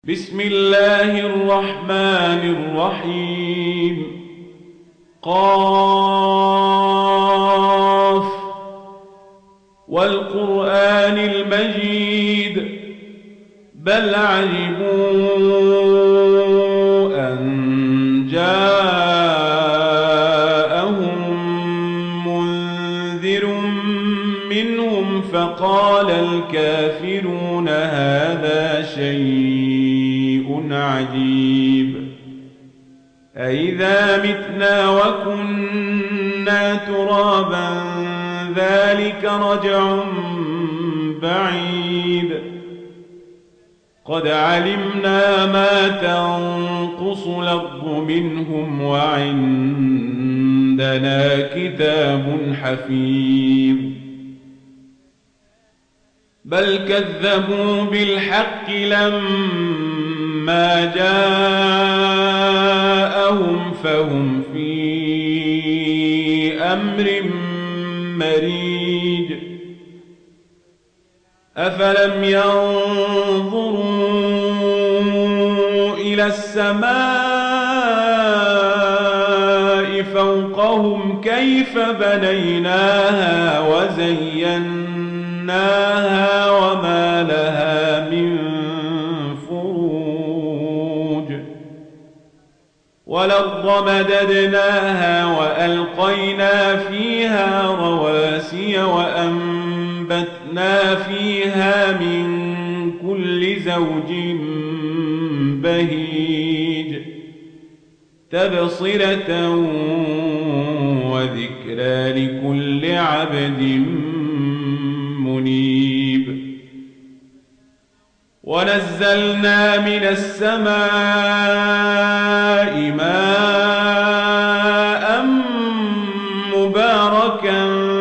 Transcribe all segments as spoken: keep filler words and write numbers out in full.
بسم الله الرحمن الرحيم. قاف والقرآن المجيد بل عجبوا أن جاءهم منذر منهم فقال الكافرون هذا شيء عجيب أإذا متنا وكنا ترابا ذلك رجع بعيد قد علمنا ما تنقص الأرض منهم وعندنا كتاب حفيظ بل كذبوا بالحق لما جاءهم فهم في أمر مريج أفلم ينظروا إلى السماء فوقهم كيف بنيناها وزيناها وما لها من فروج والأرض مددناها وألقينا فيها رواسي وأنبتنا فيها من كل زوج بهيج تبصرة وذكرى لكل عبد منيب ونزلنا من السماء ماء مباركا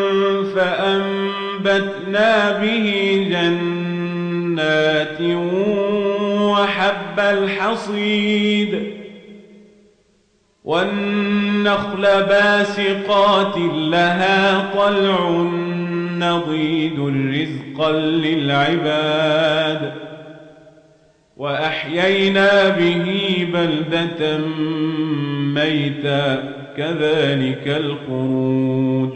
فأنبتنا به جنات وحب الحصيد والنخل باسقات لها طلع نضيد رزقا للعباد وأحيينا به بلدة ميتا كذلك الخروج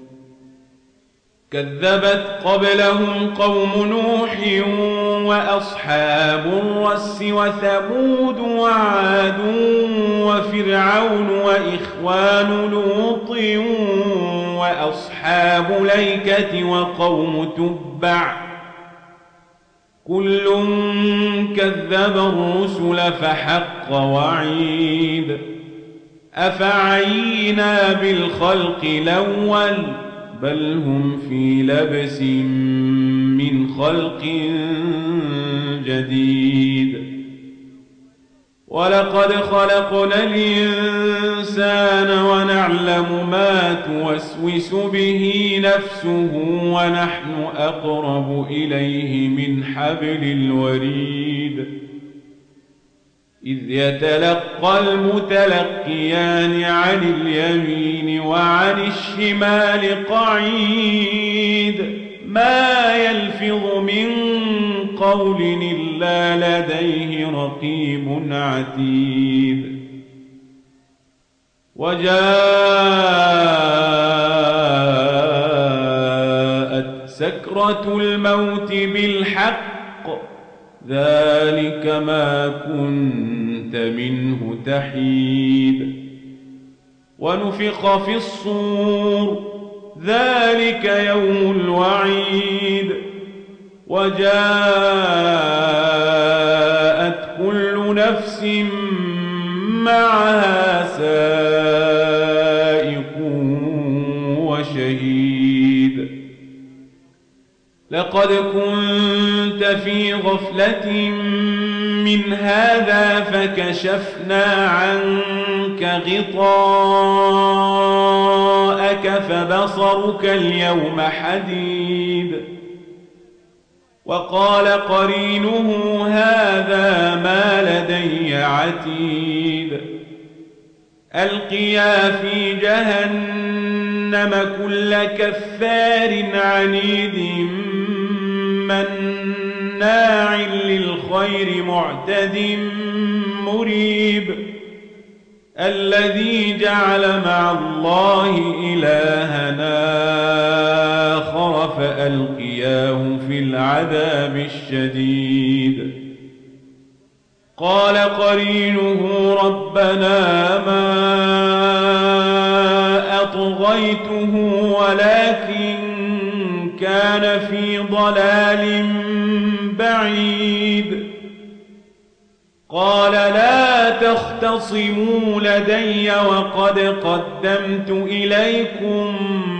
كذبت قبلهم قوم نوح وأصحاب الرس وثمود وعاد وفرعون وإخوان لوط وأصحاب الأيكة وقوم تبع كل كذب الرسل فحق وعيد أفعينا بالخلق الأول بل هم في لبس من خلق جديد ولقد خلقنا الإنسان ونعلم ما توسوس به نفسه ونحن أقرب إليه من حبل الوريد إذ يتلقى المتلقيان عن اليمين وعن الشمال قعيد ما يلفظ من قول إلا لديه رقيب عتيد وجاءت سكرة الموت بالحق ذلك ما كنت منه تحيد ونفخ في الصور ذلك يوم الوعيد وجاءت كل نفس معها سائق وشهيد لقد كنت في غفلة من هذا فكشفنا عنك غطاءك فبصرك اليوم حديد وقال قرينه هذا ما لدي عتيد ألقيا في جهنم كل كفار عنيد مناع للخير معتد مريب الذي جعل مع الله إلهنا آخر فألقياه في العذاب الشديد قال قرينه ربنا ما أطغيته ولكن كان في ضلال بعيد قال لا تختصموا لدي وقد قدمت إليكم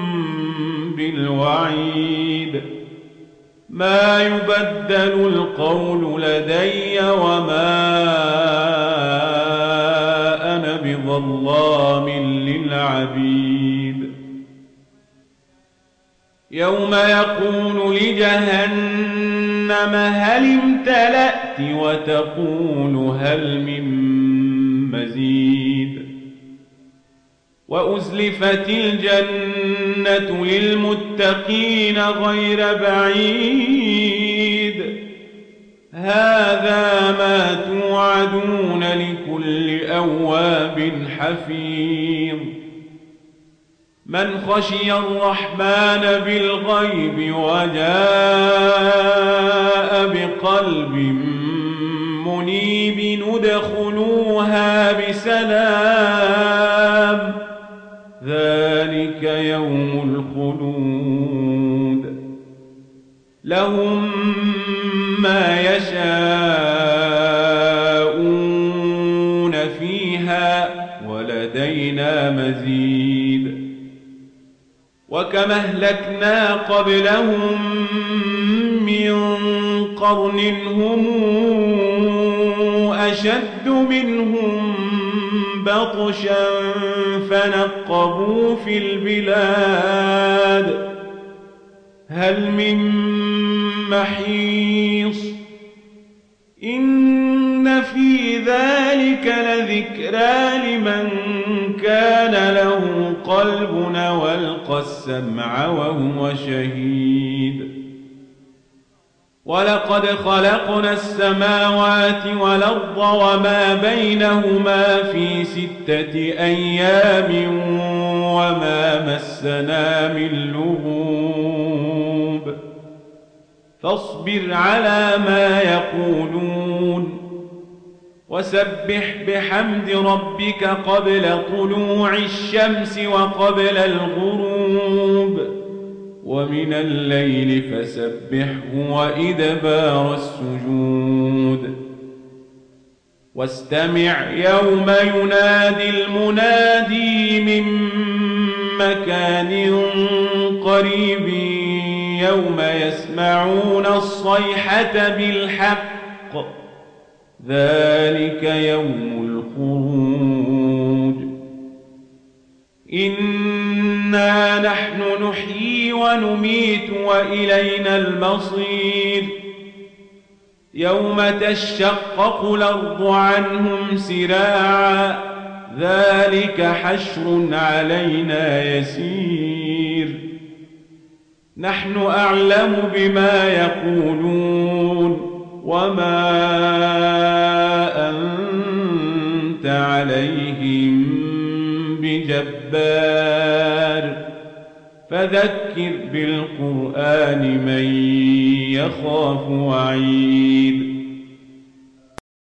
بالوعيد ما يبدل القول لدي وما أنا بظلام للعبيد يوم يقول لجهنم هل امتلأت وتقول هل من مزيد وأزلفت الجنة للمتقين غير بعيد هذا ما توعدون لكل أواب حفيظ من خشي الرحمن بالغيب وجاء بقلب منيب ندخلوها بسلام ذلك يوم الخلود لهم ما يشاءون فيها ولدينا مزيد وكم أهلكنا قبلهم من قرن هم أشد منهم بطشا فنقبوا في البلاد هل من محيص إن في ذلك لذكرى لمن كان له قلب والقى السمع وهو شهيد ولقد خلقنا السماوات والأرض وما بينهما في ستة أيام وما مسنا من لغوب فاصبر على ما يقولون وسبح بحمد ربك قبل طلوع الشمس وقبل الغروب ومن الليل فسبحه وإدبار السجود واستمع يوم ينادي المنادي من مكان قريب يوم يسمعون الصيحة بالحق ذلك يوم الخروج إنا نحن نحيي ونميت وإلينا المصير يوم تشقق الأرض عنهم سراعا ذلك حشر علينا يسير نحن أعلم بما يقولون وما أنت عليهم بجبار فذكر بالقرآن من يخاف وعيد